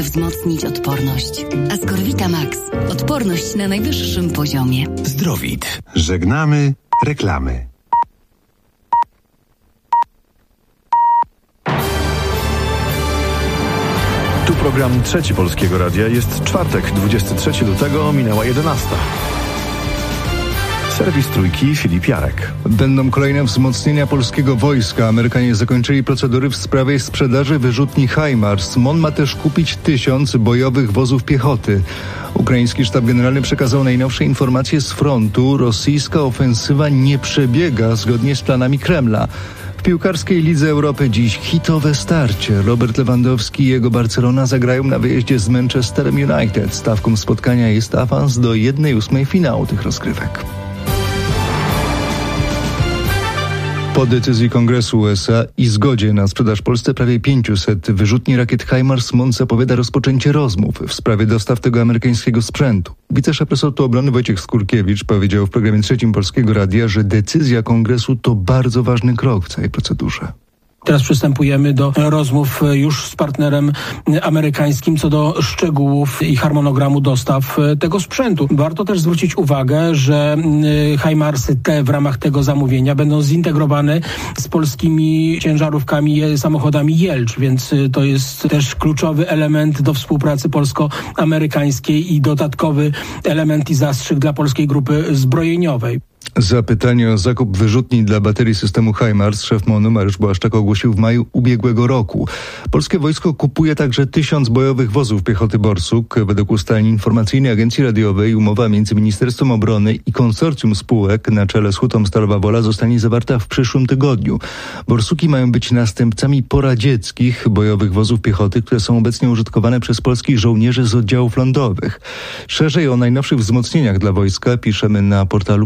wzmocnić odporność. Ascorvita Max. Odporność na najwyższym poziomie. Zdrowit. Żegnamy reklamy. Tu program Trzeci Polskiego Radia. Jest czwartek, 23 lutego, minęła 11. Serwis Trójki, Filip Jarek. Będą kolejne wzmocnienia polskiego wojska. Amerykanie zakończyli procedury w sprawie sprzedaży wyrzutni HIMARS. MON ma też kupić 1000 bojowych wozów piechoty. Ukraiński sztab generalny przekazał najnowsze informacje z frontu. Rosyjska ofensywa nie przebiega zgodnie z planami Kremla. W piłkarskiej Lidze Europy dziś hitowe starcie. Robert Lewandowski i jego Barcelona zagrają na wyjeździe z Manchesterem United. Stawką spotkania jest awans do 1/8 finału tych rozgrywek. Po decyzji Kongresu USA i zgodzie na sprzedaż Polsce prawie 500 wyrzutni rakiet HIMARS MON zapowiada rozpoczęcie rozmów w sprawie dostaw tego amerykańskiego sprzętu. Wiceszef resortu obrony Wojciech Skurkiewicz powiedział w programie Trzecim Polskiego Radia, że decyzja Kongresu to bardzo ważny krok w całej procedurze. Teraz przystępujemy do rozmów już z partnerem amerykańskim co do szczegółów i harmonogramu dostaw tego sprzętu. Warto też zwrócić uwagę, że HIMARSy te w ramach tego zamówienia będą zintegrowane z polskimi ciężarówkami, samochodami Jelcz, więc to jest też kluczowy element do współpracy polsko-amerykańskiej i dodatkowy element i zastrzyk dla polskiej grupy zbrojeniowej. Zapytanie o zakup wyrzutni dla baterii systemu HIMARS szef MON-u Mariusz Błaszczak ogłosił w maju ubiegłego roku. Polskie wojsko kupuje także 1000 bojowych wozów piechoty Borsuk. Według ustaleń informacyjnej agencji radiowej umowa między Ministerstwem Obrony i konsorcjum spółek na czele z Hutą Stalowa Wola zostanie zawarta w przyszłym tygodniu. Borsuki mają być następcami poradzieckich bojowych wozów piechoty, które są obecnie użytkowane przez polskich żołnierzy z oddziałów lądowych. Szerzej o najnowszych wzmocnieniach dla wojska piszemy na portalu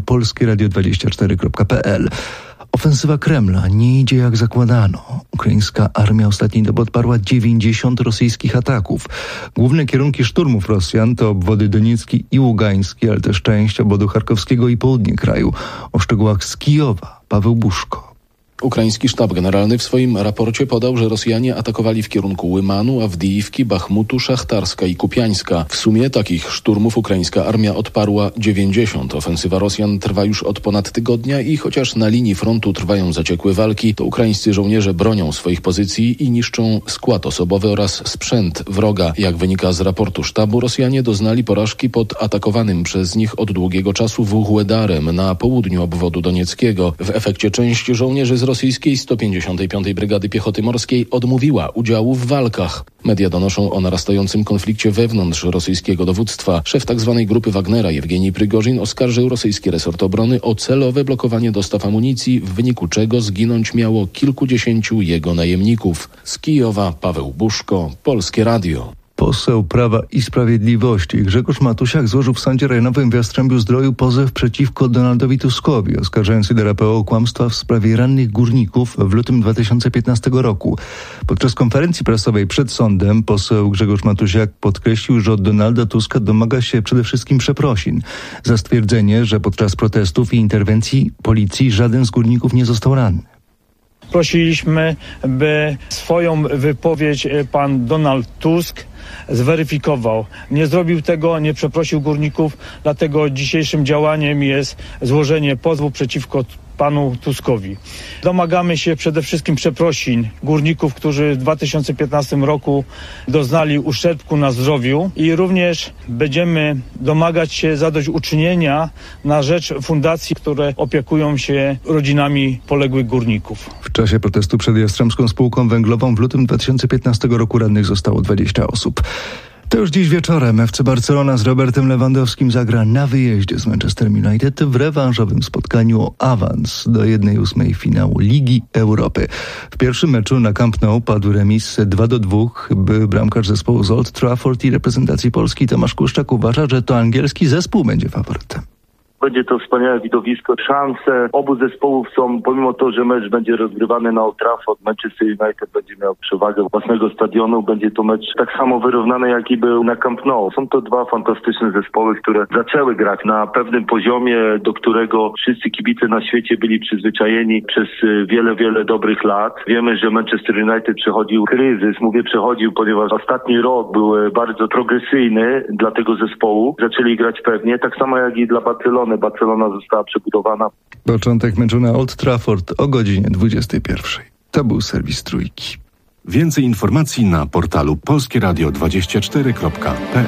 polskieradio24.pl. Ofensywa Kremla nie idzie jak zakładano. Ukraińska armia ostatniej doby odparła 90 rosyjskich ataków. Główne kierunki szturmów Rosjan to obwody doniecki i ługański, ale też część obwodu charkowskiego i południe kraju. O szczegółach z Kijowa Paweł Buszko. Ukraiński sztab generalny w swoim raporcie podał, że Rosjanie atakowali w kierunku Łymanu, Awdijiwki, Bachmutu, Szachtarska i Kupiańska. W sumie takich szturmów ukraińska armia odparła 90. Ofensywa Rosjan trwa już od ponad tygodnia i chociaż na linii frontu trwają zaciekłe walki, to ukraińscy żołnierze bronią swoich pozycji i niszczą skład osobowy oraz sprzęt wroga. Jak wynika z raportu sztabu, Rosjanie doznali porażki pod atakowanym przez nich od długiego czasu Wuhłedarem na południu obwodu donieckiego. W efekcie część żołnierzy z rosyjskiej 155. Brygady Piechoty Morskiej odmówiła udziału w walkach. Media donoszą o narastającym konflikcie wewnątrz rosyjskiego dowództwa. Szef tzw. grupy Wagnera Jewgenij Prygorzin oskarżył rosyjski resort obrony o celowe blokowanie dostaw amunicji, w wyniku czego zginąć miało kilkudziesięciu jego najemników. Z Kijowa Paweł Buszko, Polskie Radio. Poseł Prawa i Sprawiedliwości Grzegorz Matusiak złożył w Sądzie Rejonowym w Jastrzębiu-Zdroju pozew przeciwko Donaldowi Tuskowi, oskarżając RPO o kłamstwa w sprawie rannych górników w lutym 2015 roku. Podczas konferencji prasowej przed sądem poseł Grzegorz Matusiak podkreślił, że od Donalda Tuska domaga się przede wszystkim przeprosin za stwierdzenie, że podczas protestów i interwencji policji żaden z górników nie został ranny. Prosiliśmy, by swoją wypowiedź pan Donald Tusk zweryfikował. Nie zrobił tego, nie przeprosił górników, dlatego dzisiejszym działaniem jest złożenie pozwu przeciwko panu Tuskowi. Domagamy się przede wszystkim przeprosin górników, którzy w 2015 roku doznali uszczerbku na zdrowiu i również będziemy domagać się zadośćuczynienia na rzecz fundacji, które opiekują się rodzinami poległych górników. W czasie protestu przed Jastrzębską Spółką Węglową w lutym 2015 roku rannych zostało 20 osób. To już dziś wieczorem FC Barcelona z Robertem Lewandowskim zagra na wyjeździe z Manchesterem United w rewanżowym spotkaniu o awans do 1/8 finału Ligi Europy. W pierwszym meczu na Camp Nou padł remis 2-2. Były bramkarz zespołu z Old Trafford i reprezentacji Polski Tomasz Kuszczak uważa, że to angielski zespół będzie faworytem. Będzie to wspaniałe widowisko. Szanse obu zespołów są, pomimo to, że mecz będzie rozgrywany na Old Trafford, Manchester United będzie miał przewagę własnego stadionu. Będzie to mecz tak samo wyrównany, jaki był na Camp Nou. Są to dwa fantastyczne zespoły, które zaczęły grać na pewnym poziomie, do którego wszyscy kibice na świecie byli przyzwyczajeni przez wiele dobrych lat. Wiemy, że Manchester United przechodził kryzys. Mówię przechodził, ponieważ ostatni rok był bardzo progresyjny dla tego zespołu. Zaczęli grać pewnie, tak samo jak i dla Barcelony. Barcelona została przebudowana. Początek meczu na Old Trafford o godzinie 21. To był serwis Trójki. Więcej informacji na portalu polskieradio24.pl.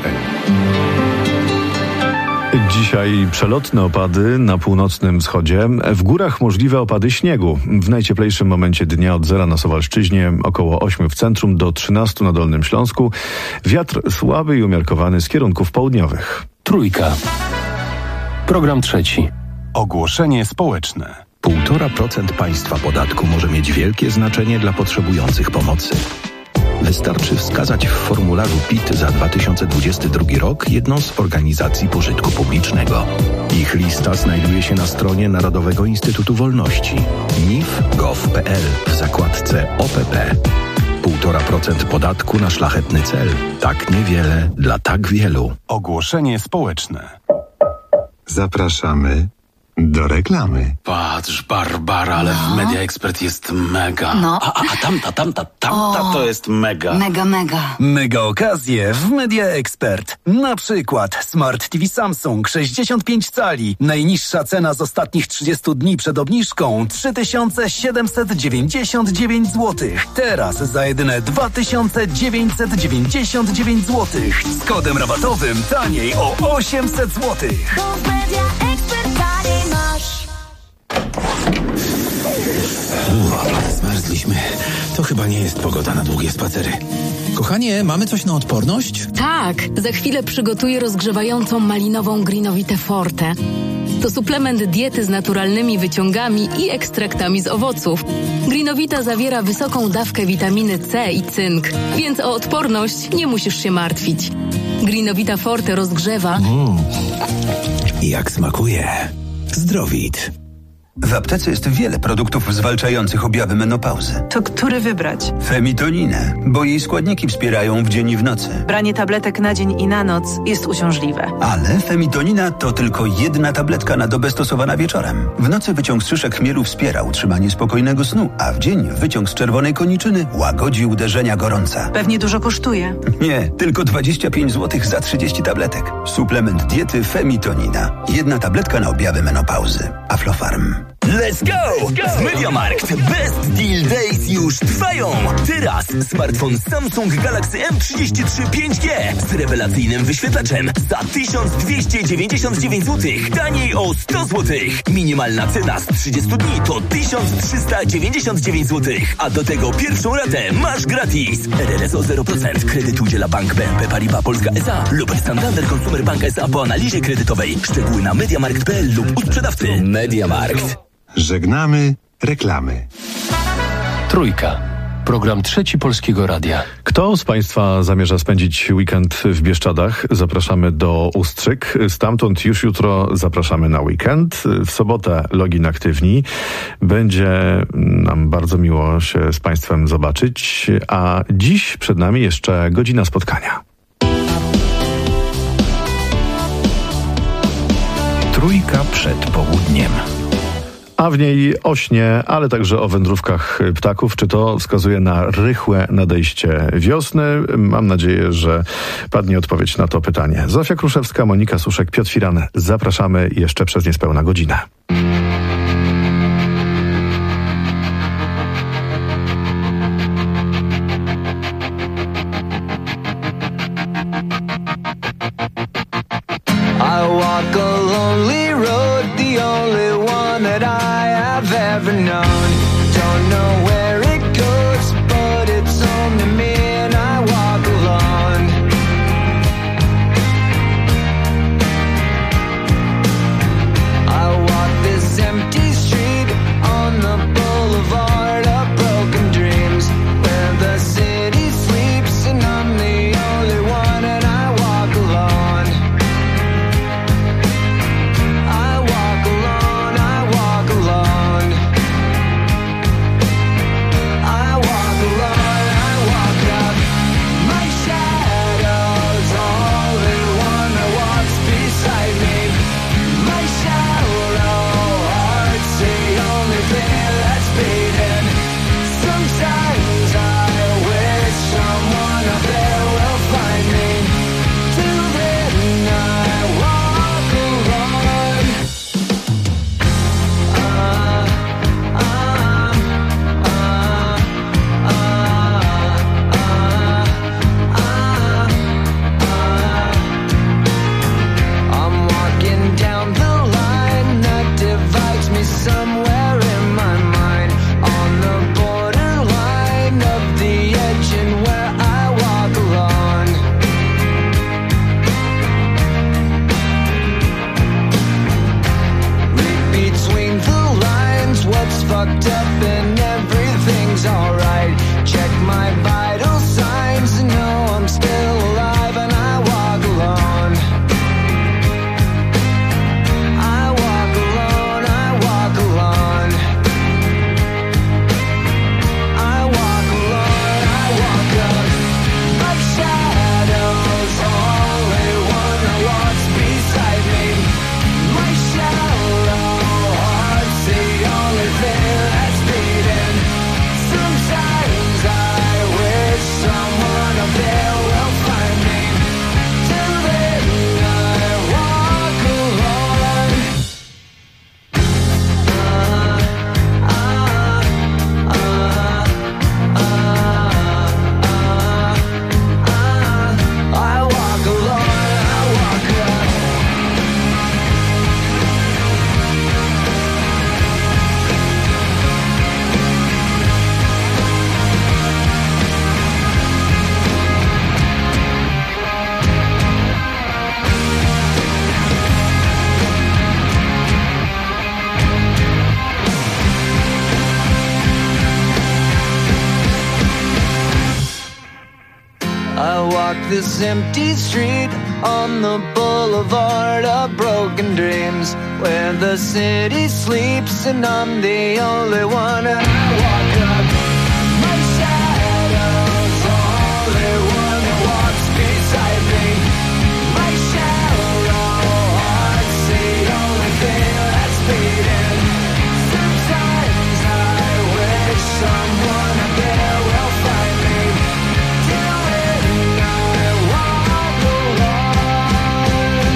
Dzisiaj przelotne opady na północnym wschodzie. W górach możliwe opady śniegu. W najcieplejszym momencie dnia od 0 na Suwalszczyźnie, około 8 w centrum, do 13 na Dolnym Śląsku. Wiatr słaby i umiarkowany z kierunków południowych. Trójka. Program trzeci. Ogłoszenie społeczne. 1,5% państwa podatku może mieć wielkie znaczenie dla potrzebujących pomocy. Wystarczy wskazać w formularzu PIT za 2022 rok jedną z organizacji pożytku publicznego. Ich lista znajduje się na stronie Narodowego Instytutu Wolności nif.gov.pl w zakładce OPP. 1,5% podatku na szlachetny cel. Tak niewiele dla tak wielu. Ogłoszenie społeczne. Zapraszamy do reklamy. Patrz, Barbara, ale w Media Expert jest mega. No. A tamta to jest mega. Mega. Mega okazje w Media Expert. Na przykład Smart TV Samsung 65 cali. Najniższa cena z ostatnich 30 dni przed obniżką 3799 zł. Teraz za jedyne 2999 zł. Z kodem rabatowym taniej o 800 zł. Zmarzliśmy. To chyba nie jest pogoda na długie spacery. Kochanie, mamy coś na odporność? Tak, za chwilę przygotuję rozgrzewającą malinową Greenowitę Forte. To suplement diety z naturalnymi wyciągami i ekstraktami z owoców. Greenowita zawiera wysoką dawkę witaminy C i cynk, więc o odporność nie musisz się martwić. Greenowita Forte rozgrzewa. Jak smakuje. Zdrowit. W aptece jest wiele produktów zwalczających objawy menopauzy. To który wybrać? Femitoninę, bo jej składniki wspierają w dzień i w nocy. Branie tabletek na dzień i na noc jest uciążliwe. Ale femitonina to tylko jedna tabletka na dobę stosowana wieczorem. W nocy wyciąg z szyszek chmielu wspiera utrzymanie spokojnego snu, a w dzień wyciąg z czerwonej koniczyny łagodzi uderzenia gorąca. Pewnie dużo kosztuje. Nie, tylko 25 zł za 30 tabletek. Suplement diety Femitonina. Jedna tabletka na objawy menopauzy. Aflofarm. Let's go! Z MediaMarkt Best Deal Days już trwają! Teraz smartfon Samsung Galaxy M33 5G z rewelacyjnym wyświetlaczem za 1299 zł, taniej o 100 zł. Minimalna cena z 30 dni to 1399 zł, a do tego pierwszą ratę masz gratis. RRS o 0%. Kredyt udziela Bank BNP Paribas Polska S.A. lub Santander Consumer Bank S.A. po analizie kredytowej. Szczegóły na mediamarkt.pl lub u sprzedawcy. MediaMarkt. Żegnamy reklamy. Trójka. Program trzeci Polskiego Radia. Kto z Państwa zamierza spędzić weekend w Bieszczadach? Zapraszamy do Ustrzyk. Stamtąd już jutro zapraszamy na weekend. W sobotę login aktywni. Będzie nam bardzo miło się z Państwem zobaczyć. A dziś przed nami jeszcze godzina spotkania. Trójka przed południem. A w niej o śnie, ale także o wędrówkach ptaków. Czy to wskazuje na rychłe nadejście wiosny? Mam nadzieję, że padnie odpowiedź na to pytanie. Zofia Kruszewska, Monika Suszek, Piotr Firan. Zapraszamy jeszcze przez niespełna godzinę. Ever known. Don't know where it goes, but it's only me and I walk alone. I walk this empty walk this empty street on the boulevard of broken dreams, where the city sleeps and I'm the only one. And I walk up, my shadow's only one that walks beside me. My shallow heart's the only thing that's beating. Sometimes I wish someone out there will find me. Till then I walk alone.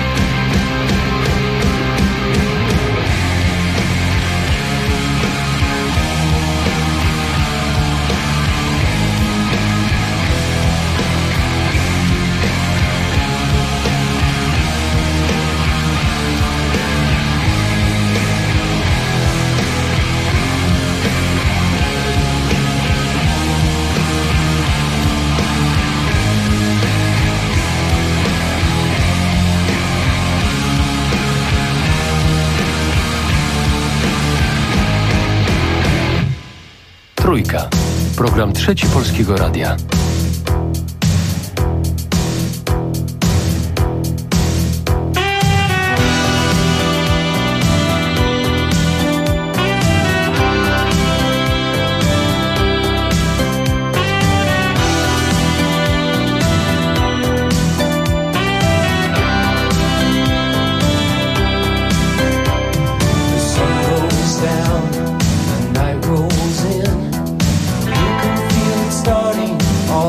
Trójka. Program Trzeci Polskiego Radia. Starting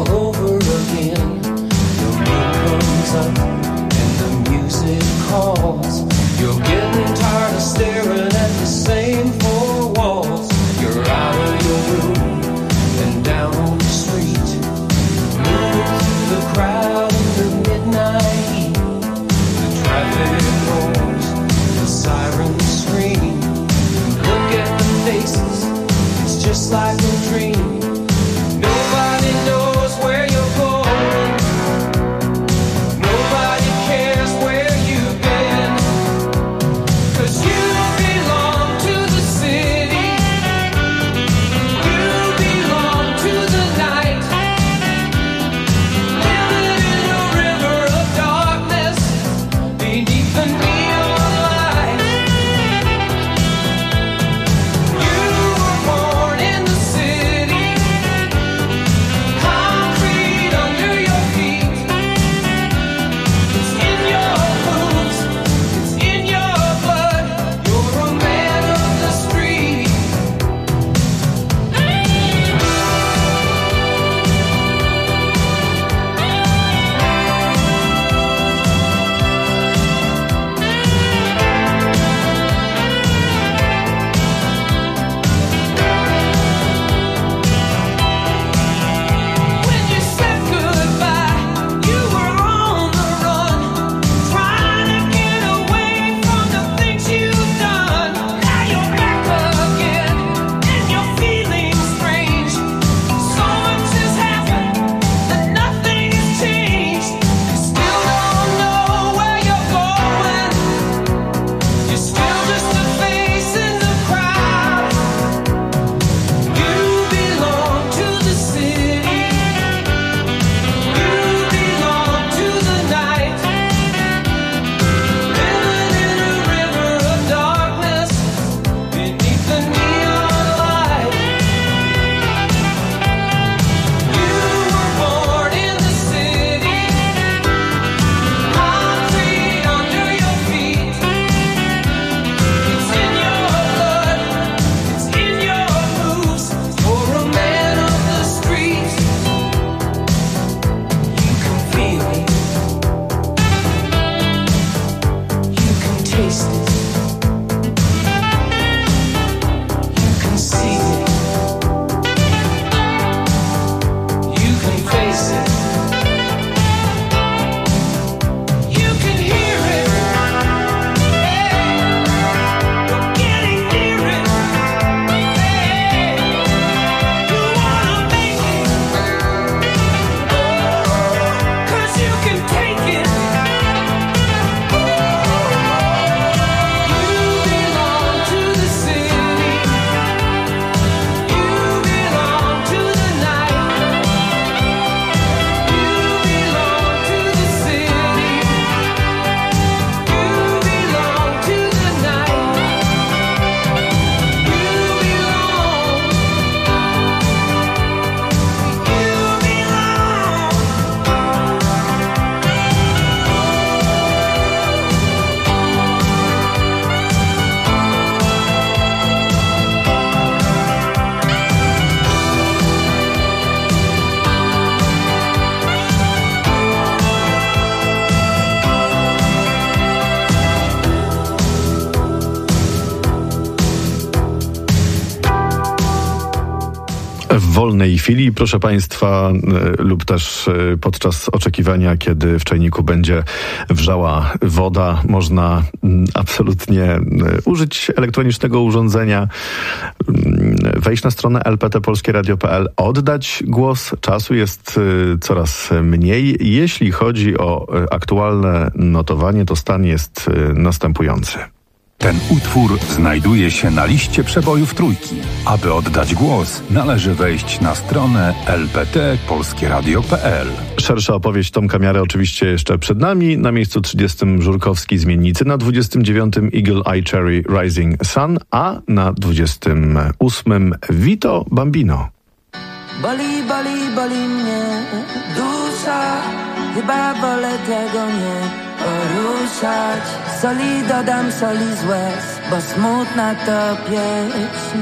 wolnej chwili, proszę Państwa, lub też podczas oczekiwania, kiedy w czajniku będzie wrzała woda, można absolutnie użyć elektronicznego urządzenia, wejść na stronę lptpolskieradio.pl, oddać głos. Czasu jest coraz mniej. Jeśli chodzi o aktualne notowanie, to stan jest następujący. Ten utwór znajduje się na liście przebojów Trójki. Aby oddać głos, należy wejść na stronę lptpolskieradio.pl. Szersza opowieść Tomka Miary oczywiście jeszcze przed nami. Na miejscu 30 Żurkowski Zmiennicy, na 29 Eagle Eye Cherry Rising Sun, a na 28 Vito Bambino. Boli, boli, boli mnie dusza, chyba wolę tego nie poruszać. Soli dodam, soli z łez, bo smutna to pieśń.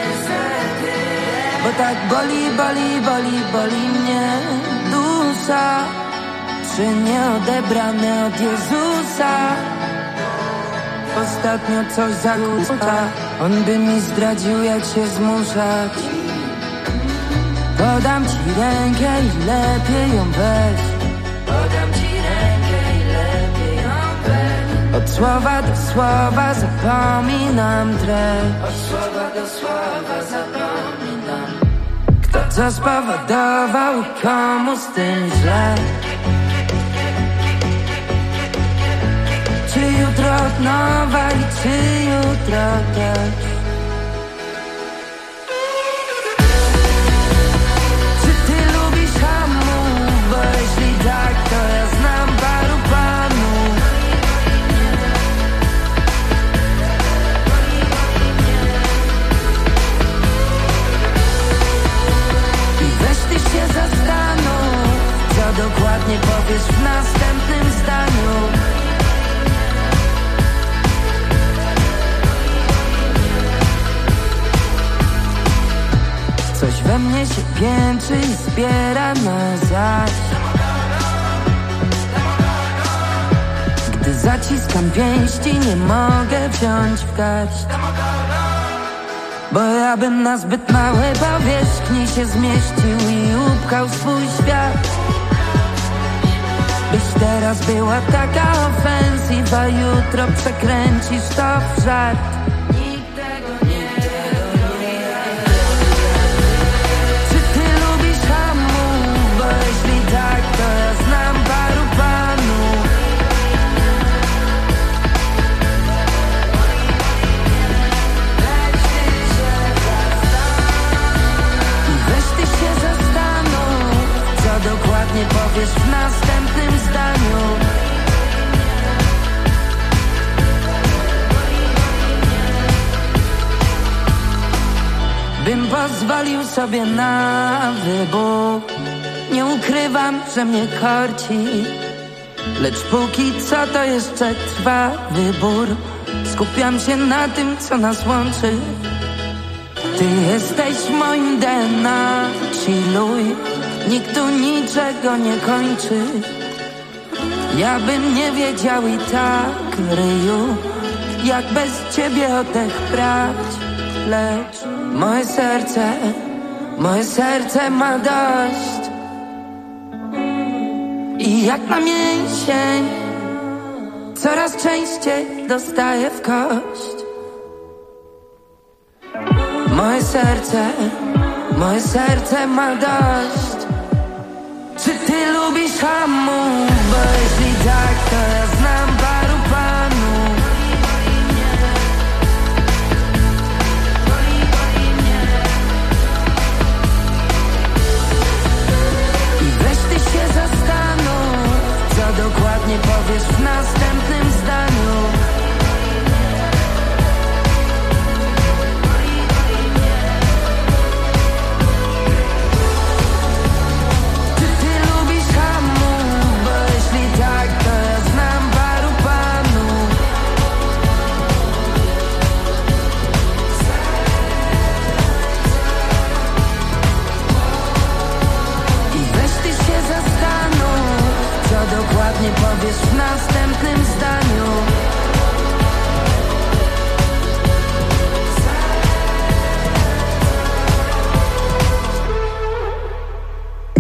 Bo tak boli, boli, boli, boli mnie dusza, czy nie odebrane od Jezusa. Ostatnio coś zakłóca, on by mi zdradził, jak się zmuszać. Podam ci rękę i lepiej ją weź. Podam ci rękę i lepiej ją weź. Od słowa do słowa zapominam treść. Od słowa do słowa zapominam. Kto co spowodował i komu z tym źle. Czy jutro od nowa i czy jutro też. Tak, to ja znam paru panów. I weź ty się zastanów, co dokładnie powiesz w następnym zdaniu. Coś we mnie się piętrzy i zbiera na zaś. Gdy zaciskam pięści, nie mogę wziąć w garść. Bo ja bym na zbyt małej powierzchni się zmieścił i upchał swój świat. Byś teraz była taka ofensywa, jutro przekręcisz to w żart. Nikt tego nie wie. Czy ty lubisz hamów? Bo jeśli tak, to ja znam paru panów. Dokładnie powiesz w następnym zdaniu. Bym pozwolił sobie na wybór. Nie ukrywam, że mnie korci, lecz póki co to jeszcze trwa wybór. Skupiam się na tym, co nas łączy. Ty jesteś moim DNA, chilluj. Nikt tu niczego nie kończy. Ja bym nie wiedział i tak, ryju, jak bez ciebie oddech brać. Lecz moje serce ma dość. I jak na mięsień coraz częściej dostaję w kość. Moje serce ma dość. Czy ty lubisz hamów? Bo jeśli tak, to ja znam paru panów. I weź ty się zastanów, co dokładnie powiesz w następnym zdaniu. Dokładnie powiesz w następnym zdaniu.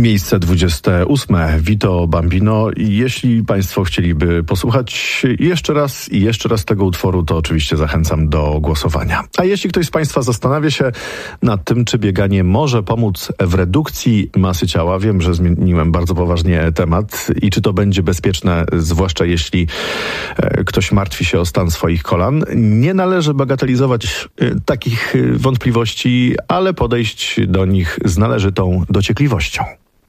Miejsce 28. Vito Bambino. Jeśli Państwo chcieliby posłuchać jeszcze raz tego utworu, to oczywiście zachęcam do głosowania. A jeśli ktoś z Państwa zastanawia się nad tym, czy bieganie może pomóc w redukcji masy ciała, wiem, że zmieniłem bardzo poważnie temat i czy to będzie bezpieczne, zwłaszcza jeśli ktoś martwi się o stan swoich kolan, nie należy bagatelizować takich wątpliwości, ale podejść do nich z należytą dociekliwością.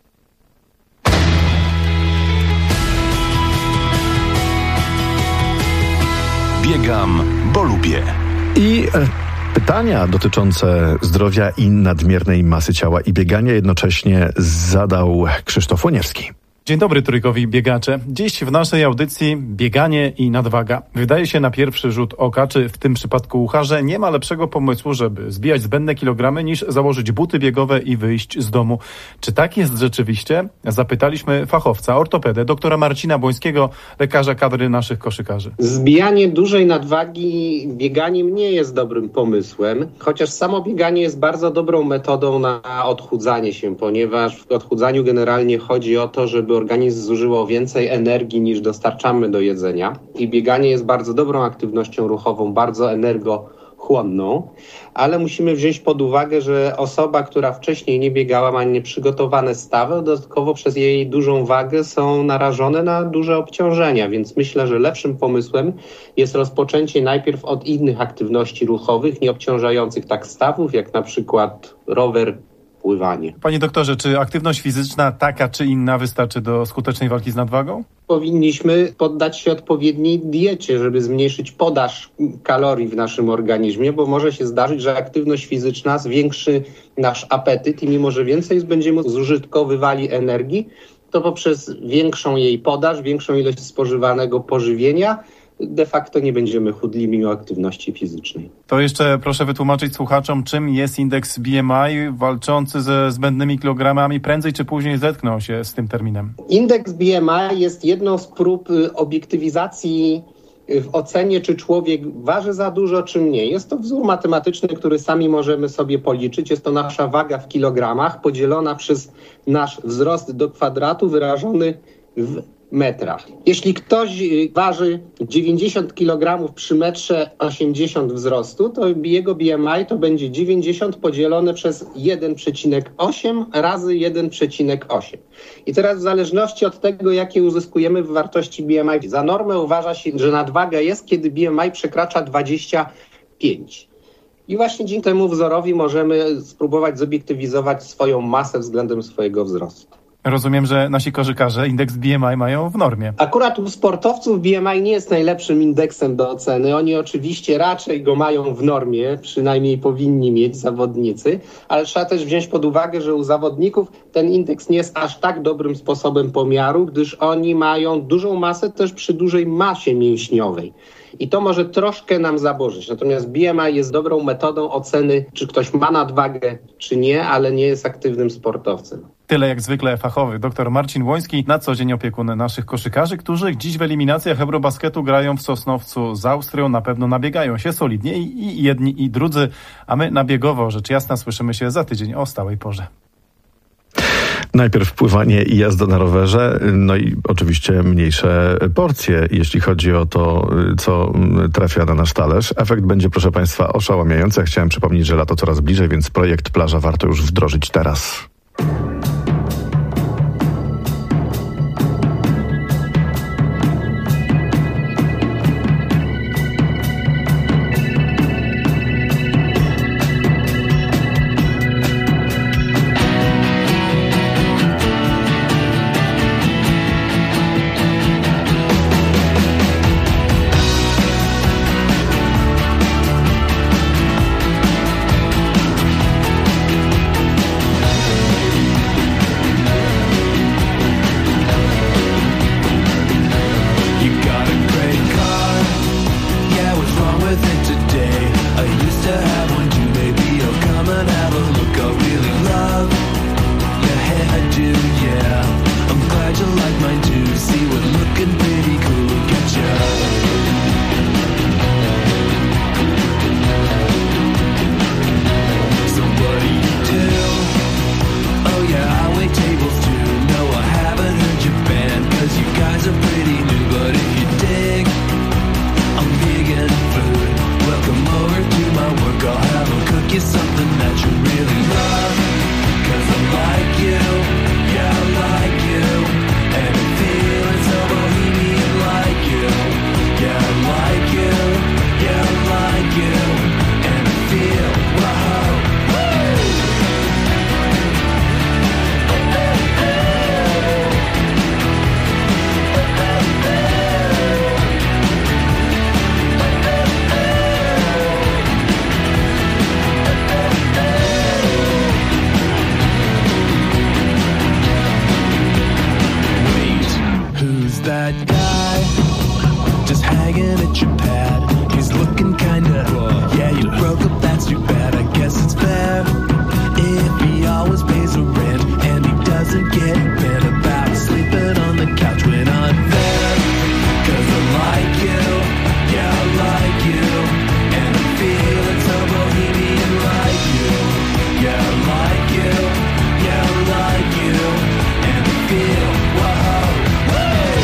Biegam, bo lubię. I pytania dotyczące zdrowia i nadmiernej masy ciała i biegania jednocześnie zadał Krzysztof Łoniewski. Dzień dobry trójkowi biegacze. Dziś w naszej audycji bieganie i nadwaga. Wydaje się na pierwszy rzut oka, czy w tym przypadku ucha, że nie ma lepszego pomysłu, żeby zbijać zbędne kilogramy, niż założyć buty biegowe i wyjść z domu. Czy tak jest rzeczywiście? Zapytaliśmy fachowca, ortopedę, doktora Marcina Błońskiego, lekarza kadry naszych koszykarzy. Zbijanie dużej nadwagi bieganiem nie jest dobrym pomysłem, chociaż samo bieganie jest bardzo dobrą metodą na odchudzanie się, ponieważ w odchudzaniu generalnie chodzi o to, żeby organizm zużyło więcej energii niż dostarczamy do jedzenia i bieganie jest bardzo dobrą aktywnością ruchową, bardzo energochłonną, ale musimy wziąć pod uwagę, że osoba, która wcześniej nie biegała, ma nieprzygotowane stawy, dodatkowo przez jej dużą wagę są narażone na duże obciążenia, więc myślę, że lepszym pomysłem jest rozpoczęcie najpierw od innych aktywności ruchowych, nie obciążających tak stawów, jak na przykład rower, pływanie. Panie doktorze, czy aktywność fizyczna taka czy inna wystarczy do skutecznej walki z nadwagą? Powinniśmy poddać się odpowiedniej diecie, żeby zmniejszyć podaż kalorii w naszym organizmie, bo może się zdarzyć, że aktywność fizyczna zwiększy nasz apetyt i mimo, że więcej będziemy zużytkowywali energii, to poprzez większą jej podaż, większą ilość spożywanego pożywienia de facto nie będziemy chudli mimo aktywności fizycznej. To jeszcze proszę wytłumaczyć słuchaczom, czym jest indeks BMI walczący ze zbędnymi kilogramami. Prędzej czy później zetkną się z tym terminem. Indeks BMI jest jedną z prób obiektywizacji w ocenie, czy człowiek waży za dużo, czy mniej. Jest to wzór matematyczny, który sami możemy sobie policzyć. Jest to nasza waga w kilogramach podzielona przez nasz wzrost do kwadratu wyrażony w metrach. Jeśli ktoś waży 90 kg przy 1,80 m wzrostu, to jego BMI to będzie 90 podzielone przez 1,8 razy 1,8. I teraz w zależności od tego, jakie uzyskujemy w wartości BMI, za normę uważa się, że nadwaga jest, kiedy BMI przekracza 25. I właśnie dzięki temu wzorowi możemy spróbować zobiektywizować swoją masę względem swojego wzrostu. Rozumiem, że nasi koszykarze indeks BMI mają w normie. Akurat u sportowców BMI nie jest najlepszym indeksem do oceny. Oni oczywiście raczej go mają w normie, przynajmniej powinni mieć zawodnicy, ale trzeba też wziąć pod uwagę, że u zawodników ten indeks nie jest aż tak dobrym sposobem pomiaru, gdyż oni mają dużą masę też przy dużej masie mięśniowej. I to może troszkę nam zaburzyć. Natomiast BMI jest dobrą metodą oceny, czy ktoś ma nadwagę, czy nie, ale nie jest aktywnym sportowcem. Tyle jak zwykle fachowy dr Marcin Błoński, na co dzień opiekun naszych koszykarzy, którzy dziś w eliminacjach Eurobasketu grają w Sosnowcu z Austrią. Na pewno nabiegają się solidnie i jedni i drudzy, a my na biegowo, rzecz jasna, słyszymy się za tydzień o stałej porze. Najpierw pływanie i jazda na rowerze, no i oczywiście mniejsze porcje, jeśli chodzi o to, co trafia na nasz talerz. Efekt będzie, proszę Państwa, oszałamiający. Ja chciałem przypomnieć, że lato coraz bliżej, więc projekt Plaża warto już wdrożyć teraz. Who's that guy just hanging at your pad? He's looking kinda, yeah, you broke up, that's too bad. I guess it's fair if he always pays the rent and he doesn't get mad about sleeping on the couch when I'm there. 'Cause I like you, yeah, I like you, and I'm feeling so bohemian like you. Yeah, I like you, yeah, I like you, and I feel, whoa, whoa.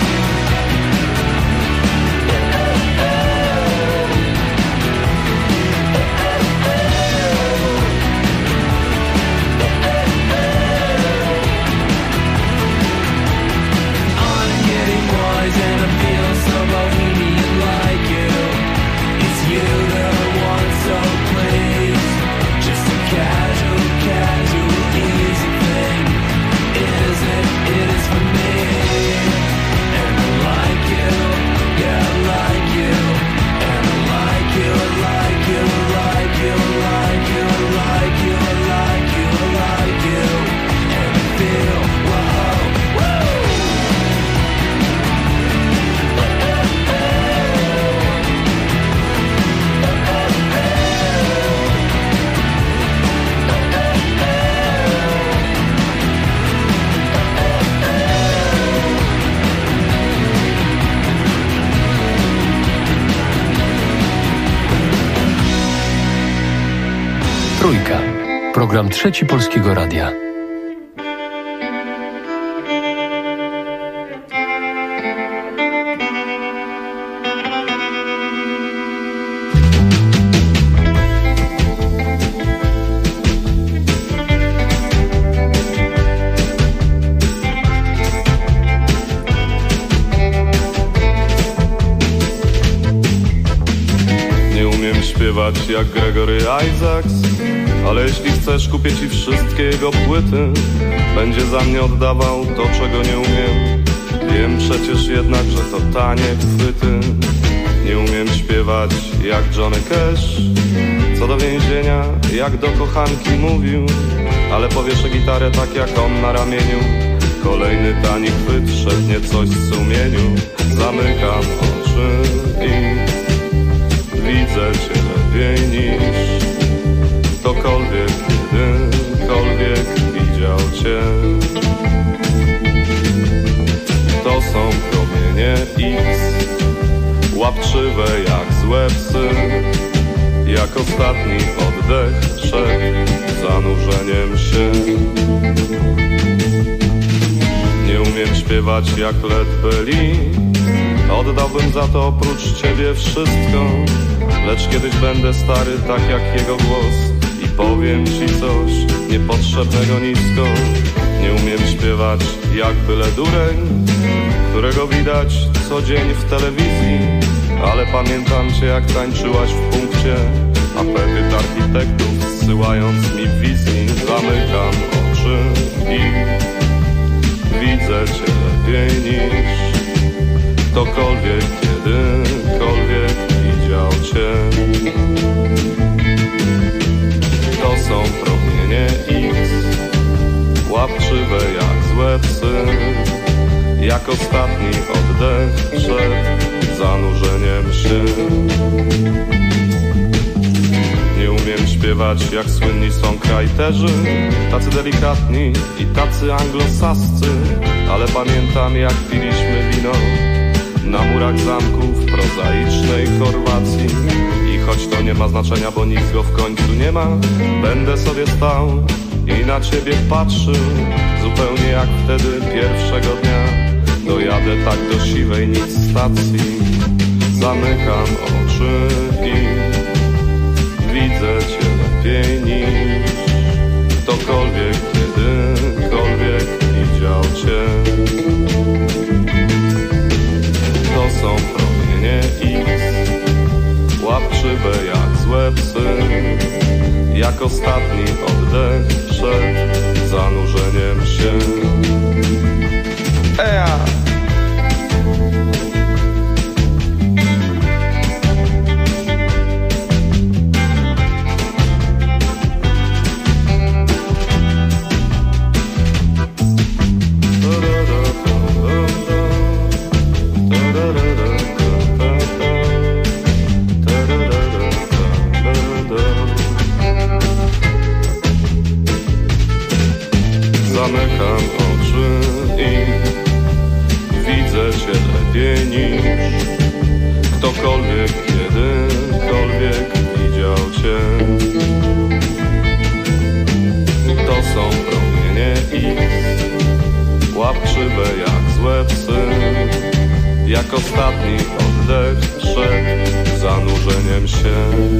I'm getting wise and I feel so bohemian like you. It's you that I want, so please, just a casual, easy thing. Is it? It is for me. And I like you, yeah, I like you. And I like you, I like you, I like you, I like you, I like you, I like you, I like you. And I feel, whoa, whoa. Trójka. Program Trzeci Polskiego Radia. Nie umiem śpiewać jak Gregory Isaacs, ale jeśli chcesz, kupię ci wszystkie jego płyty. Będzie za mnie oddawał to, czego nie umiem. Wiem przecież jednak, że to tanie chwyty. Nie umiem śpiewać jak Johnny Cash, co do więzienia, jak do kochanki mówił. Ale powieszę gitarę tak jak on na ramieniu. Kolejny tani chwyt, szepnie coś w sumieniu. Zamykam oczy i widzę cię lepiej niż ktokolwiek, kiedykolwiek widział cię. To są promienie X, łapczywe jak złe psy. Jak ostatni oddech przed zanurzeniem się. Nie umiem śpiewać jak Led Belly, oddałbym za to oprócz ciebie wszystko. Lecz kiedyś będę stary tak jak jego głos i powiem ci coś niepotrzebnego nisko. Nie umiem śpiewać jak byle dureń, którego widać co dzień w telewizji. Ale pamiętam cię jak tańczyłaś w punkcie, apetyt architektów zsyłając mi wizji. Zamykam oczy i widzę cię lepiej niż ktokolwiek, kiedykolwiek widział cię. To są promienie X, łapczywe jak złe psy. Jak ostatni oddech przed zanurzeniem się. Nie umiem śpiewać jak słynni songwriterzy, tacy delikatni i tacy anglosascy. Ale pamiętam jak piliśmy wino na murach zamków w prozaicznej Chorwacji. I choć to nie ma znaczenia, bo nic go w końcu nie ma, będę sobie stał i na ciebie patrzył, zupełnie jak wtedy pierwszego dnia. Dojadę tak do siwej nic stacji. Zamykam oczy i widzę cię lepiej niż ktokolwiek, kiedykolwiek widział cię. To są promienie X, łapczywe jak złe psy. Jak ostatni oddech przed zanurzeniem się. Eja! lepiej niż ktokolwiek, kiedykolwiek widział cię. To są promienie X, łapczywe jak złe psy, jak ostatni oddech przed zanurzeniem się.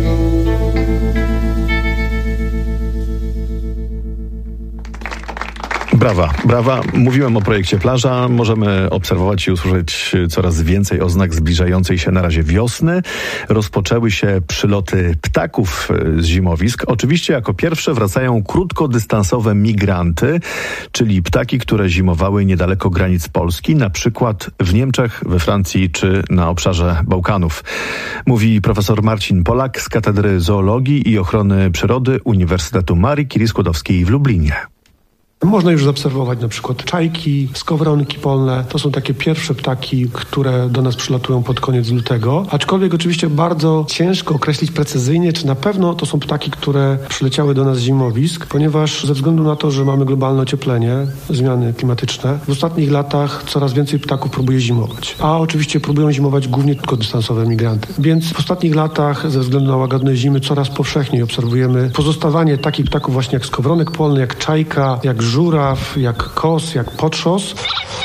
Brawa. Mówiłem o projekcie Plaża. Możemy obserwować i usłyszeć coraz więcej oznak zbliżającej się na razie wiosny. Rozpoczęły się przyloty ptaków z zimowisk. Oczywiście jako pierwsze wracają krótkodystansowe migranty, czyli ptaki, które zimowały niedaleko granic Polski, na przykład w Niemczech, we Francji czy na obszarze Bałkanów. Mówi profesor Marcin Polak z Katedry Zoologii i Ochrony Przyrody Uniwersytetu Marii Curie-Skłodowskiej w Lublinie. Można już zaobserwować na przykład czajki, skowronki polne. To są takie pierwsze ptaki, które do nas przylatują pod koniec lutego. Aczkolwiek oczywiście bardzo ciężko określić precyzyjnie, czy na pewno to są ptaki, które przyleciały do nas z zimowisk, ponieważ ze względu na to, że mamy globalne ocieplenie, zmiany klimatyczne, w ostatnich latach coraz więcej ptaków próbuje zimować. A oczywiście próbują zimować głównie krótkodystansowe migranty. Więc w ostatnich latach ze względu na łagodne zimy coraz powszechniej obserwujemy pozostawanie takich ptaków właśnie jak skowronek polny, jak czajka, jak żuraw, jak kos, jak potrzos.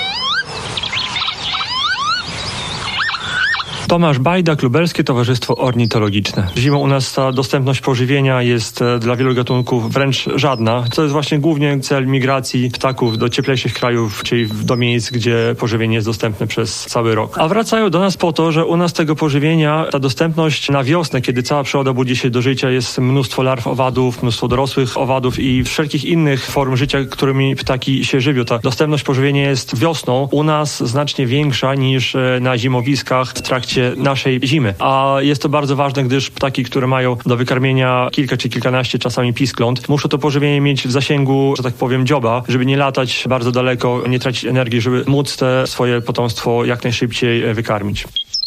Tomasz Bajdak, Lubelskie Towarzystwo Ornitologiczne. Zimą u nas ta dostępność pożywienia jest dla wielu gatunków wręcz żadna. To jest właśnie głównie cel migracji ptaków do cieplejszych krajów, czyli do miejsc, gdzie pożywienie jest dostępne przez cały rok. A wracają do nas po to, że u nas tego pożywienia, ta dostępność na wiosnę, kiedy cała przyroda budzi się do życia, jest mnóstwo larw owadów, mnóstwo dorosłych owadów i wszelkich innych form życia, którymi ptaki się żywią. Ta dostępność pożywienia jest wiosną u nas znacznie większa niż na zimowiskach w trakcie naszej zimy. A jest to bardzo ważne, gdyż ptaki, które mają do wykarmienia kilka czy kilkanaście czasami piskląt, muszą to pożywienie mieć w zasięgu, że tak powiem, dzioba, żeby nie latać bardzo daleko, nie tracić energii, żeby móc te swoje potomstwo jak najszybciej wykarmić.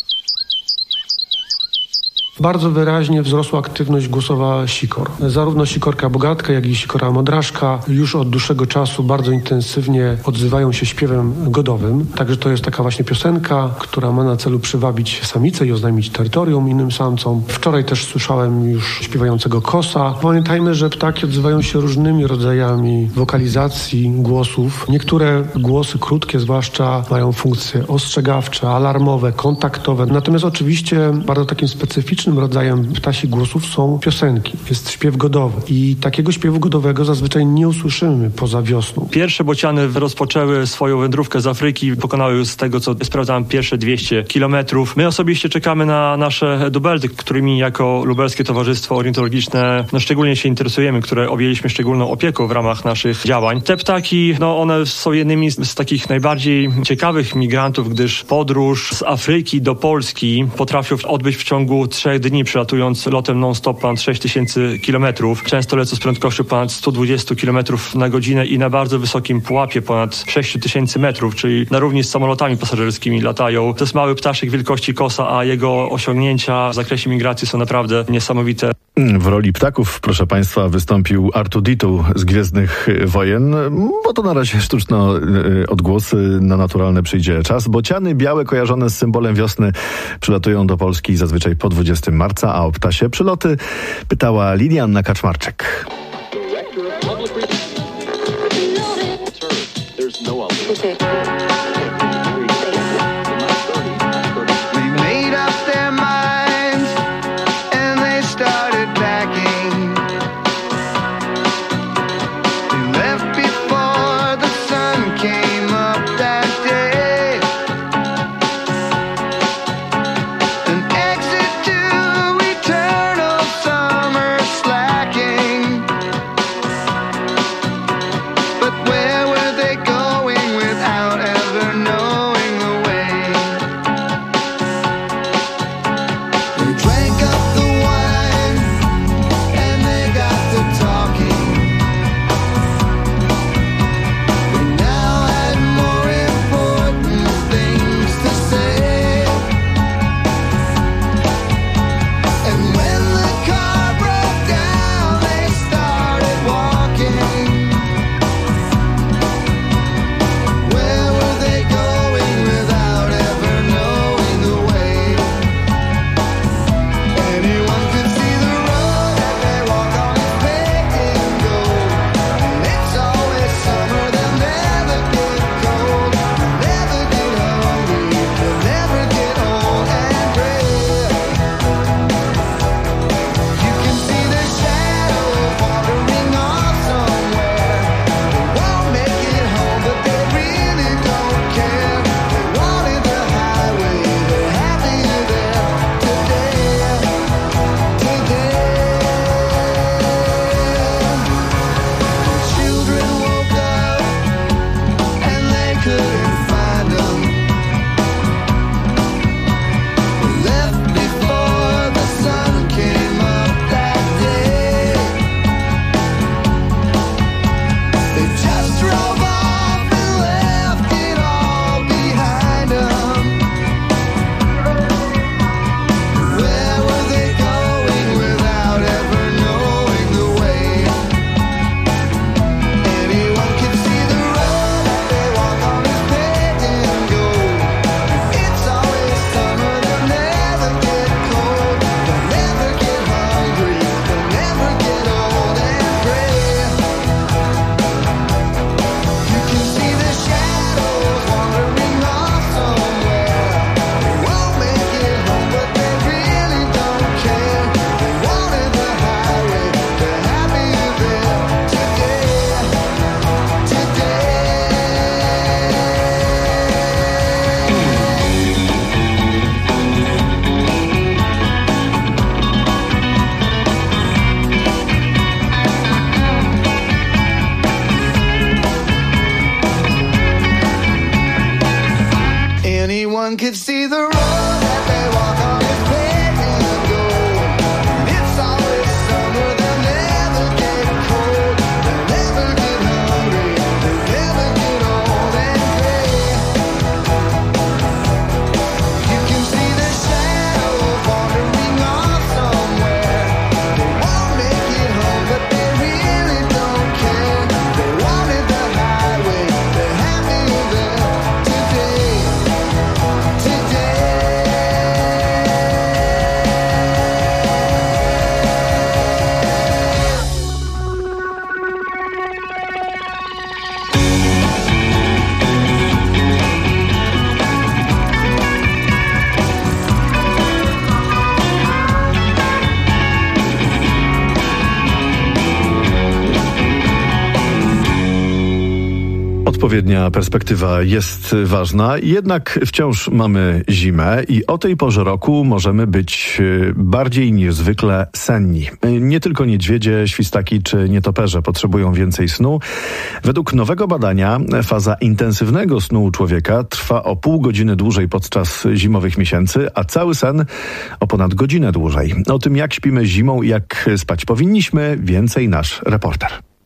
Bardzo wyraźnie wzrosła aktywność głosowa sikor. Zarówno sikorka bogatka, jak i sikora modraszka już od dłuższego czasu bardzo intensywnie odzywają się śpiewem godowym. Także to jest taka właśnie piosenka, która ma na celu przywabić samicę i oznajmić terytorium innym samcom. Wczoraj też słyszałem już śpiewającego kosa. Pamiętajmy, że ptaki odzywają się różnymi rodzajami wokalizacji, głosów. Niektóre głosy krótkie zwłaszcza mają funkcje ostrzegawcze, alarmowe, kontaktowe. Natomiast oczywiście bardzo takim specyficznym rodzajem ptasich głosów są piosenki. Jest śpiew godowy i takiego śpiewu godowego zazwyczaj nie usłyszymy poza wiosną. Pierwsze bociany rozpoczęły swoją wędrówkę z Afryki, pokonały już z tego, co sprawdzałem, pierwsze 200 kilometrów. My osobiście czekamy na nasze dubelty, którymi jako Lubelskie Towarzystwo Ornitologiczne szczególnie się interesujemy, które objęliśmy szczególną opieką w ramach naszych działań. Te ptaki, one są jednymi z takich najbardziej ciekawych migrantów, gdyż podróż z Afryki do Polski potrafią odbyć w ciągu 3 dni, przylatując lotem non-stop ponad 6000 kilometrów. Często lecą z prędkością ponad 120 kilometrów na godzinę i na bardzo wysokim pułapie ponad 6000 metrów, czyli na równi z samolotami pasażerskimi latają. To jest mały ptaszek wielkości kosa, a jego osiągnięcia w zakresie migracji są naprawdę niesamowite. W roli ptaków, proszę Państwa, wystąpił R2-D2 z Gwiezdnych Wojen, bo to na razie sztuczne odgłosy, na naturalne przyjdzie czas. Bociany białe kojarzone z symbolem wiosny przylatują do Polski zazwyczaj po 20 marca, a o ptasie przyloty pytała Lilianna Kaczmarczyk. But where were they going without could see the road that they walk on is paving the gold. And it's always summer, they'll never get cold. They'll never get hungry, they'll never get old and gray. You can see the shadows wandering off somewhere. They won't make it home, but they really don't care. They wanted the highway, they're happier there today. Odpowiednia perspektywa jest ważna, jednak wciąż mamy zimę i o tej porze roku możemy być bardziej niż zwykle senni. Nie tylko niedźwiedzie, świstaki czy nietoperze potrzebują więcej snu. Według nowego badania faza intensywnego snu u człowieka trwa o pół godziny dłużej podczas zimowych miesięcy, a cały sen o ponad godzinę dłużej. O tym, jak śpimy zimą i jak spać powinniśmy, więcej nasz reporter.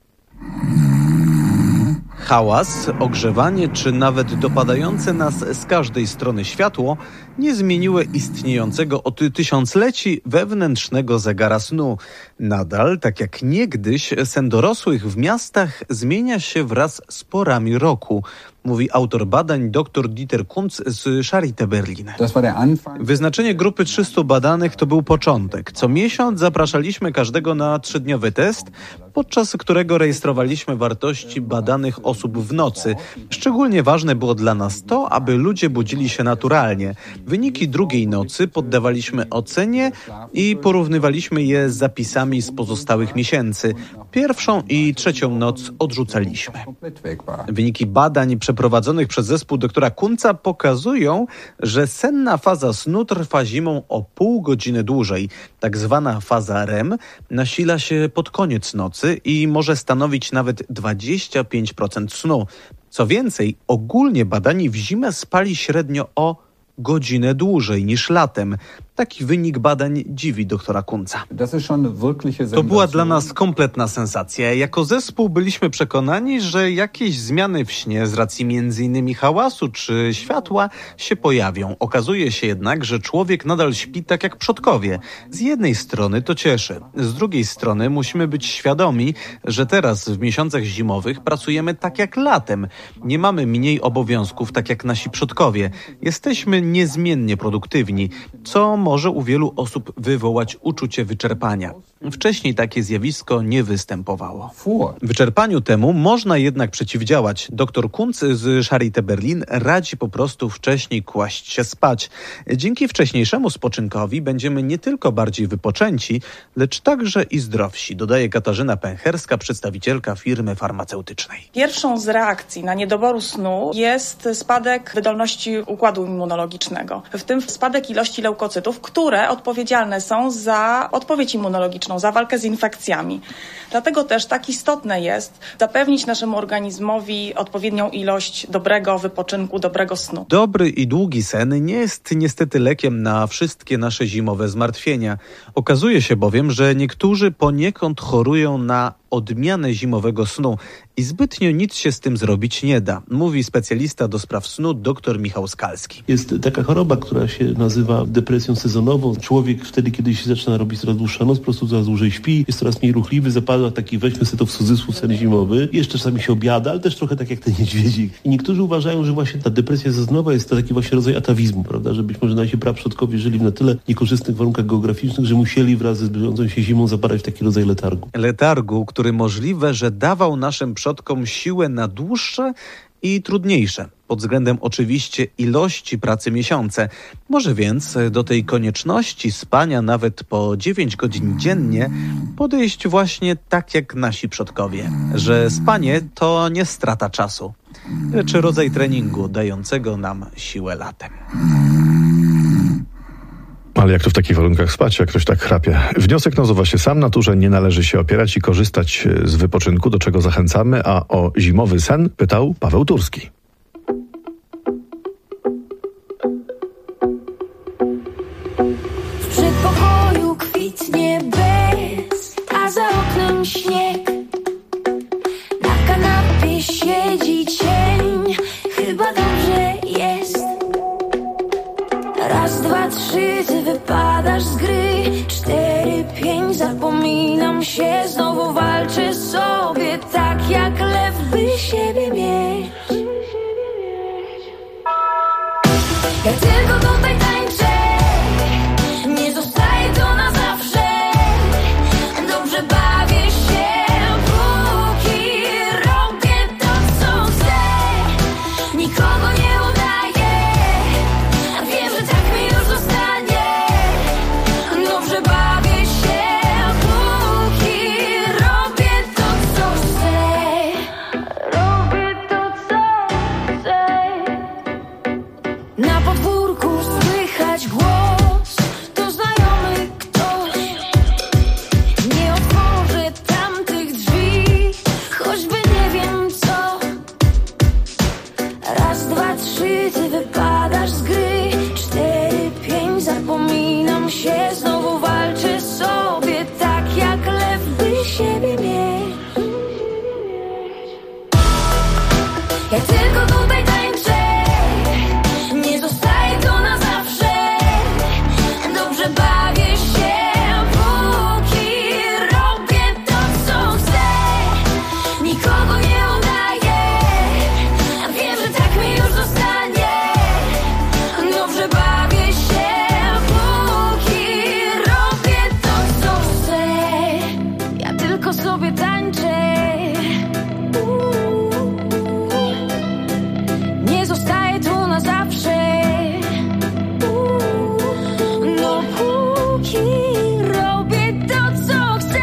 Hałas, ogrzewanie czy nawet dopadające nas z każdej strony światło nie zmieniły istniejącego od tysiącleci wewnętrznego zegara snu. Nadal, tak jak niegdyś, sen dorosłych w miastach zmienia się wraz z porami roku, mówi autor badań dr Dieter Kunz z Charité Berlin. Wyznaczenie grupy 300 badanych to był początek. Co miesiąc zapraszaliśmy każdego na 3-dniowy test, podczas którego rejestrowaliśmy wartości badanych osób w nocy. Szczególnie ważne było dla nas to, aby ludzie budzili się naturalnie. Wyniki drugiej nocy poddawaliśmy ocenie i porównywaliśmy je z zapisami z pozostałych miesięcy. Pierwszą i trzecią noc odrzucaliśmy. Wyniki badań przeprowadzonych przez zespół doktora Kunza pokazują, że senna faza snu trwa zimą o pół godziny dłużej. Tak zwana faza REM nasila się pod koniec nocy i może stanowić nawet 25% snu. Co więcej, ogólnie badani w zimę spali średnio o godzinę dłużej niż latem. Taki wynik badań dziwi doktora Kunza. To była dla nas kompletna sensacja. Jako zespół byliśmy przekonani, że jakieś zmiany w śnie z racji m.in. hałasu czy światła się pojawią. Okazuje się jednak, że człowiek nadal śpi tak jak przodkowie. Z jednej strony to cieszy. Z drugiej strony musimy być świadomi, że teraz w miesiącach zimowych pracujemy tak jak latem. Nie mamy mniej obowiązków tak jak nasi przodkowie. Jesteśmy niezmiennie produktywni, co może u wielu osób wywołać uczucie wyczerpania. Wcześniej takie zjawisko nie występowało. Wyczerpaniu temu można jednak przeciwdziałać. Dr Kunz z Charité Berlin radzi po prostu wcześniej kłaść się spać. Dzięki wcześniejszemu spoczynkowi będziemy nie tylko bardziej wypoczęci, lecz także i zdrowsi, dodaje Katarzyna Pęcherska, przedstawicielka firmy farmaceutycznej. Pierwszą z reakcji na niedoboru snu jest spadek wydolności układu immunologicznego, w tym spadek ilości leukocytów, które odpowiedzialne są za odpowiedź immunologiczną, za walkę z infekcjami. Dlatego też tak istotne jest zapewnić naszemu organizmowi odpowiednią ilość dobrego wypoczynku, dobrego snu. Dobry i długi sen nie jest niestety lekiem na wszystkie nasze zimowe zmartwienia. Okazuje się bowiem, że niektórzy poniekąd chorują na odmianę zimowego snu i zbytnio nic się z tym zrobić nie da, mówi specjalista do spraw snu dr Michał Skalski. Jest taka choroba, która się nazywa depresją sezonową. Człowiek wtedy, kiedy się zaczyna robić coraz dłuższa noc, po prostu coraz dłużej śpi, jest coraz mniej ruchliwy, zapada taki, weźmy sobie to w cudzysłów, sen zimowy. Jeszcze czasami się obiada, ale też trochę tak jak ten niedźwiedzik. I niektórzy uważają, że właśnie ta depresja sezonowa jest to taki właśnie rodzaj atawizmu, prawda, że być może nasi praprzodkowie żyli w na tyle niekorzystnych warunkach geograficznych, że musieli wraz ze zbliżającą się zimą zapadać w taki rodzaj letargu. Letargu, który możliwe, że dawał naszym przodkom siłę na dłuższe i trudniejsze, pod względem oczywiście ilości pracy miesiące. Może więc do tej konieczności spania nawet po 9 godzin dziennie podejść właśnie tak jak nasi przodkowie, że spanie to nie strata czasu, lecz rodzaj treningu dającego nam siłę latem. Ale jak to w takich warunkach spać, jak ktoś tak chrapie? Wniosek nasuwa się sam, naturze nie należy się opierać i korzystać z wypoczynku, do czego zachęcamy, a o zimowy sen pytał Paweł Turski. Raz, dwa, trzy, ty wypadasz z gry. 4, 5, zapominam się. Znowu walczę sobie tak jak lew, by siebie mieć. Ja tylko tutaj tańczę, nie zostaję tu na zawsze. Dobrze bawię się, póki robię to, co chcę. Nikogo nie udaję, wiem, że tak mi już zostanie. Dobrze bawię się, póki robię to, co chcę. Robię to, co chcę. Na podwórku słychać głos, to znajomy ktoś. Nie otworzę tamtych drzwi, choćby nie wiem co. Raz, dwa, trzy, ty wypadasz z gry. 4, 5, zapominam się. Znowu walczę sobie tak jak lew, by siebie mieć. Ja tylko tutaj tańczę, nie zostaję tu na zawsze. Dobrze bawię się, póki robię to, co chcę. Nikogo nie udaję, wiem, że tak mi już zostanie. Dobrze bawię się, póki robię to, co chcę. Ja tylko sobie tańczę. Nie zostaję tu na zawsze. No póki robię to, co chcę.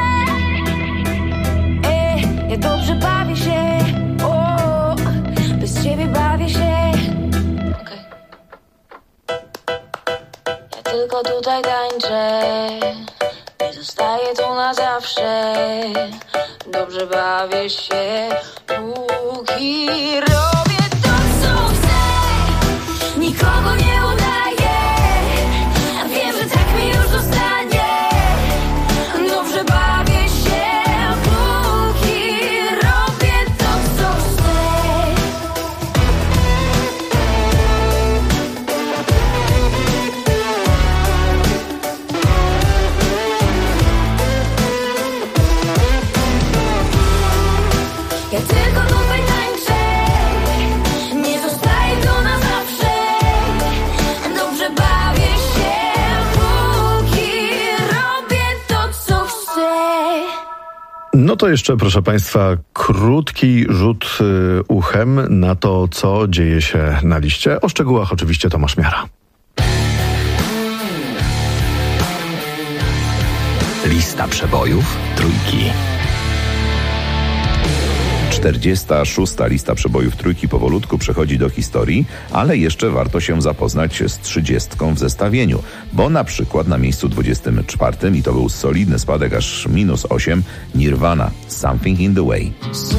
Ja dobrze bawię się. O, bez ciebie bawię się. Ja tylko tutaj tańczę. Nie zostaję tu na zawsze. Dobrze bawię się, póki robię to, co chcę. Nikogo nie udaję, wiem, że tak mi już zostanie. Dobrze bawię się, póki robię to, co chcę. Ja tylko tutaj tańczę, nie zostaję tu na zawsze. Dobrze bawię się, póki robię to, co chcę. No to jeszcze, proszę Państwa, krótki rzut uchem na to, co dzieje się na liście. O szczegółach oczywiście Tomasz Miara. Lista przebojów trójki. 46. lista przebojów trójki powolutku przechodzi do historii, ale jeszcze warto się zapoznać z 30 w zestawieniu, bo na przykład na miejscu 24, i to był solidny spadek aż -8, Nirvana, Something in the Way.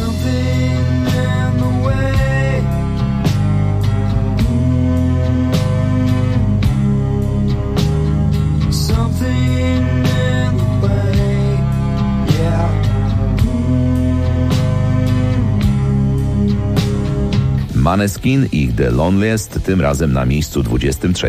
Maneskin i The Loneliest, tym razem na miejscu 23.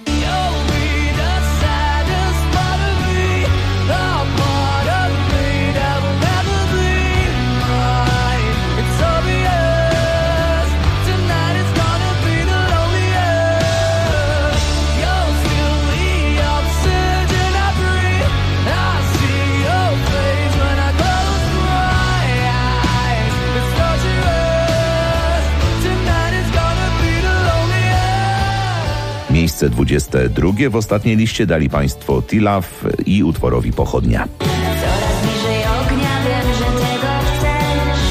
Miejsce 22 w ostatniej liście dali Państwo T-Love i utworowi Pochodnia. Coraz bliżej ognia, wiem, że tego chcesz.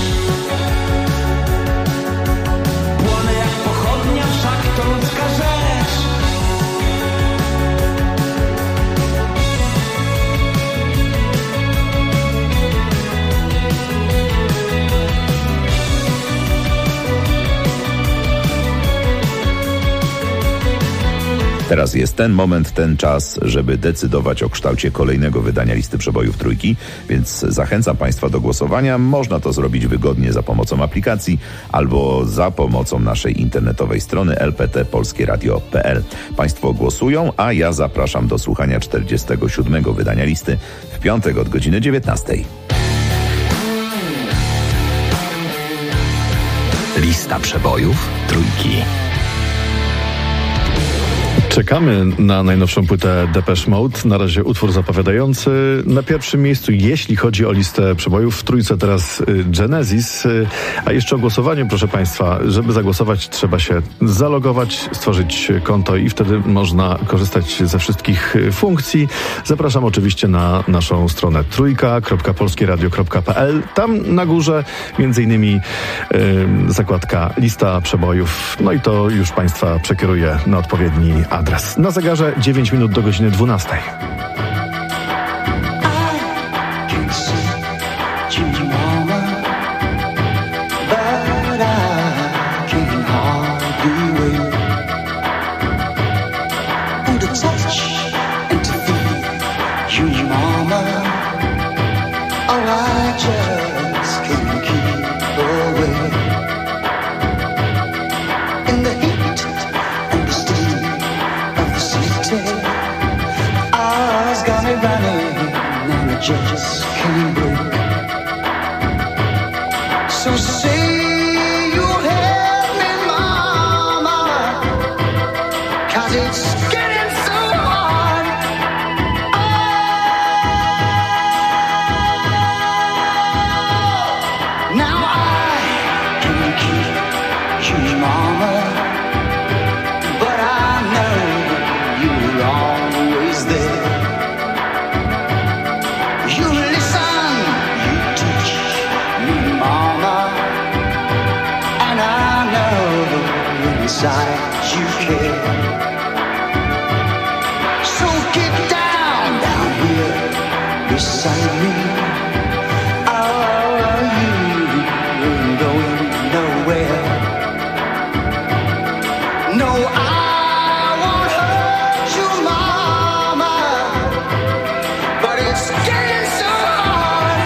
Płonę jak pochodnia, wszak to ludzka rzecz. Teraz jest ten moment, ten czas, żeby decydować o kształcie kolejnego wydania listy przebojów trójki, więc zachęcam Państwa do głosowania. Można to zrobić wygodnie za pomocą aplikacji albo za pomocą naszej internetowej strony lptpolskieradio.pl. Państwo głosują, a ja zapraszam do słuchania 47. wydania listy w piątek od godziny 19. Lista przebojów trójki. Czekamy na najnowszą płytę Depeche Mode. Na razie utwór zapowiadający. Na pierwszym miejscu, jeśli chodzi o listę przebojów w trójce, teraz Genesis. A jeszcze o głosowaniu, proszę Państwa. Żeby zagłosować, trzeba się zalogować, stworzyć konto i wtedy można korzystać ze wszystkich funkcji. Zapraszam oczywiście na naszą stronę trójka.polskieradio.pl. Tam na górze m.in. zakładka lista przebojów. No i to już Państwa przekieruje na odpowiedni adres. Na zegarze 9 minut do godziny 12. Just can't break. So say you help me, mama, 'cause it's getting so hard. Oh, now I can keep you, mama, but I know you're always there. You listen, you teach me, mama, and I know inside you care. So get down here beside me. Oh, you ain't going nowhere. No, I won't hurt you, mama, but it's getting so hard.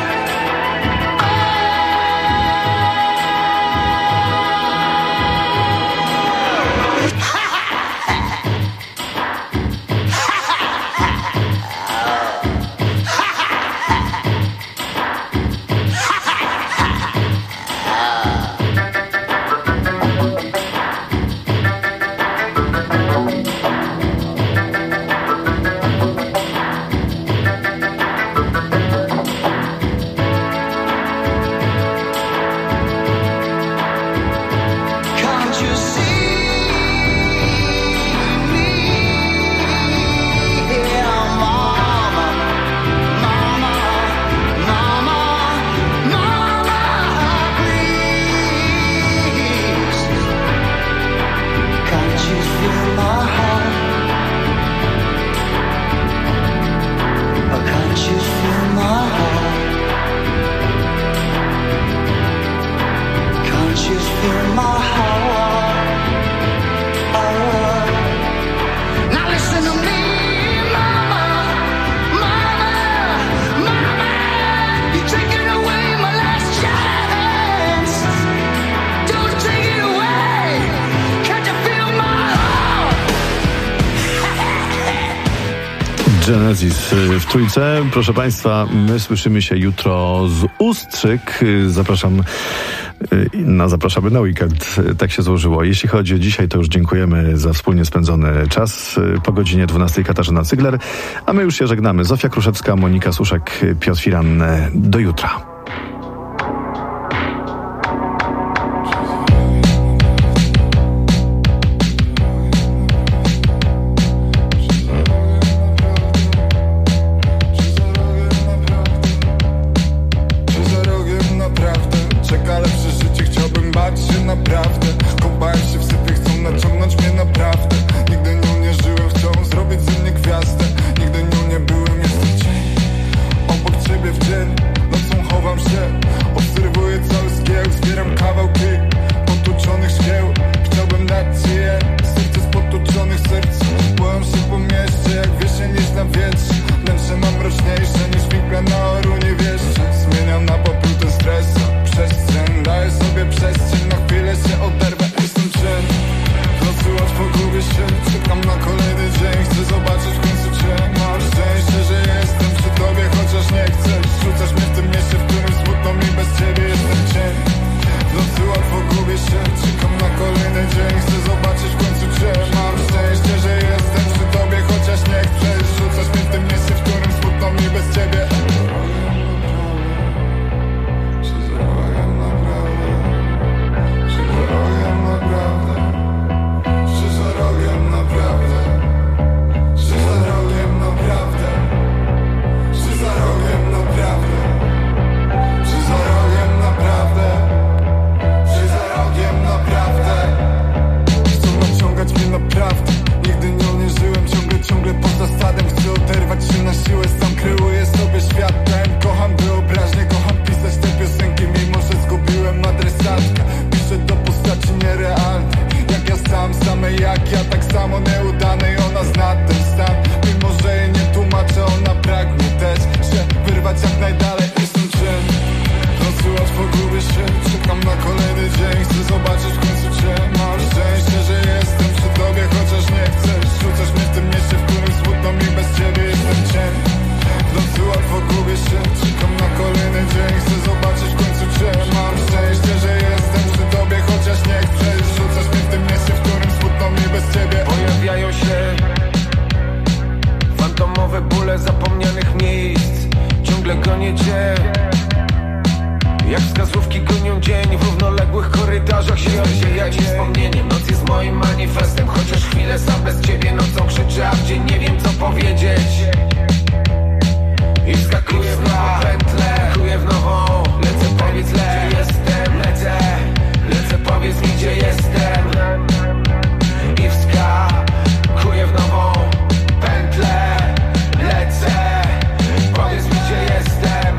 Can't you see me here, mama, mama, mama, mama, please? Can't you feel my heart? Or can't you feel my heart? Can't you feel my heart? Oh. Now listen to me, mama, mama, mama. You're taking away my last chance. Don't take it away. Can't you feel my heart? Genesis w trójce. Proszę Państwa, my słyszymy się jutro z Ustrzyk. Zapraszamy na weekend. Tak się złożyło. Jeśli chodzi o dzisiaj, to już dziękujemy za wspólnie spędzony czas. Po godzinie 12 Katarzyna Cygler, a my już się żegnamy. Zofia Kruszewska, Monika Suszek, Piotr Firan. Do jutra. Nocą chowam płonie dzień. Jak wskazówki gonią dzień w równoległych korytarzach się jak wspomnieniem. Noc jest moim manifestem, chociaż chwilę sam bez ciebie nocą krzyczę, a w dzień nie wiem co powiedzieć. I wskakuję w nową pętlę, wskakuję w nową. Lecę, powiedz gdzie jestem, lecę, powiedz mi gdzie jestem. I wskakuję w nową pętlę, lecę, powiedz mi gdzie jestem.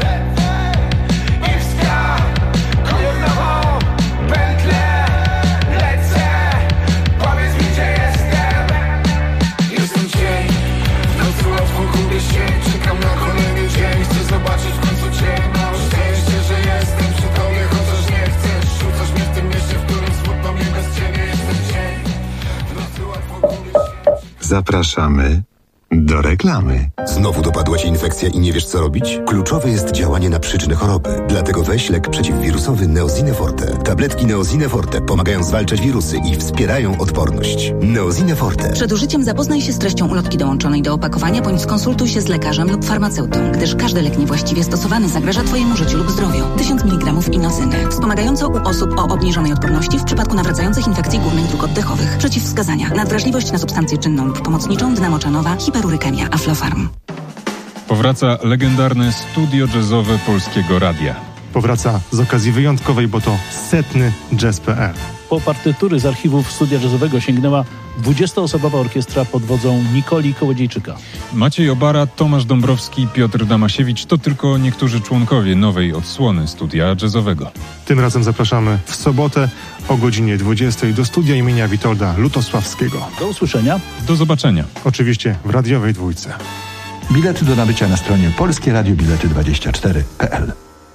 I wskakuję w nową pętlę, lecę, powiedz mi gdzie jestem. Jestem cień, w nocy łatwo gubię się. Czekam na kolejny dzień, chcę zobaczyć w końcu cię. Mam szczęście, że jestem przy tobie, chociaż nie chcesz. Rzucasz mnie w tym mieście, w którym smutno mi bez ciebie. Jestem cień, w nocy łatwo gubię się. Zapraszamy do reklamy. Znowu dopadła Cię infekcja i nie wiesz co robić? Kluczowe jest działanie na przyczynę choroby. Dlatego weź lek przeciwwirusowy Neosine Forte. Tabletki Neosine Forte pomagają zwalczać wirusy i wspierają odporność. Neosine Forte. Przed użyciem zapoznaj się z treścią ulotki dołączonej do opakowania bądź skonsultuj się z lekarzem lub farmaceutą, gdyż każdy lek niewłaściwie stosowany zagraża Twojemu życiu lub zdrowiu. 1000 mg inosyny. Wspomagająco u osób o obniżonej odporności w przypadku nawracających infekcji górnych dróg oddechowych. Przeciwwskazania. Nadwrażliwość na substancję czynną lub pomocniczą, dynamoczanowa, hiperurykemia, Aflofarm. Powraca legendarne studio jazzowe Polskiego Radia. Powraca z okazji wyjątkowej, bo to 100. Jazz.pl. Po partytury z archiwów studia jazzowego sięgnęła 20-osobowa orkiestra pod wodzą Nikoli Kołodziejczyka. Maciej Obara, Tomasz Dąbrowski i Piotr Damasiewicz to tylko niektórzy członkowie nowej odsłony studia jazzowego. Tym razem zapraszamy w sobotę o godzinie 20 do studia imienia Witolda Lutosławskiego. Do usłyszenia. Do zobaczenia. Oczywiście w radiowej dwójce. Bilety do nabycia na stronie polskieradiobilety24.pl.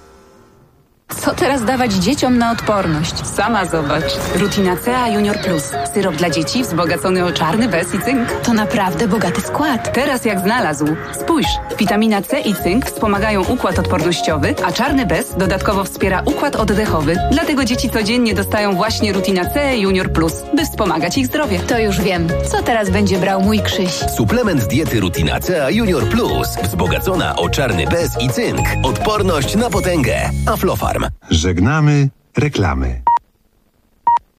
Co teraz dawać dzieciom na odporność? Sama zobacz. Rutina CA Junior Plus. Syrop dla dzieci wzbogacony o czarny bez i cynk. To naprawdę bogaty skład. Teraz jak znalazł. Spójrz, witamina C i cynk wspomagają układ odpornościowy, a czarny bez dodatkowo wspiera układ oddechowy. Dlatego dzieci codziennie dostają właśnie Rutina CA Junior Plus, by wspomagać ich zdrowie. To już wiem. Co teraz będzie brał mój Krzyś? Suplement diety Rutina CA Junior Plus. Wzbogacona o czarny bez i cynk. Odporność na potęgę. Aflofarm. Żegnamy reklamy.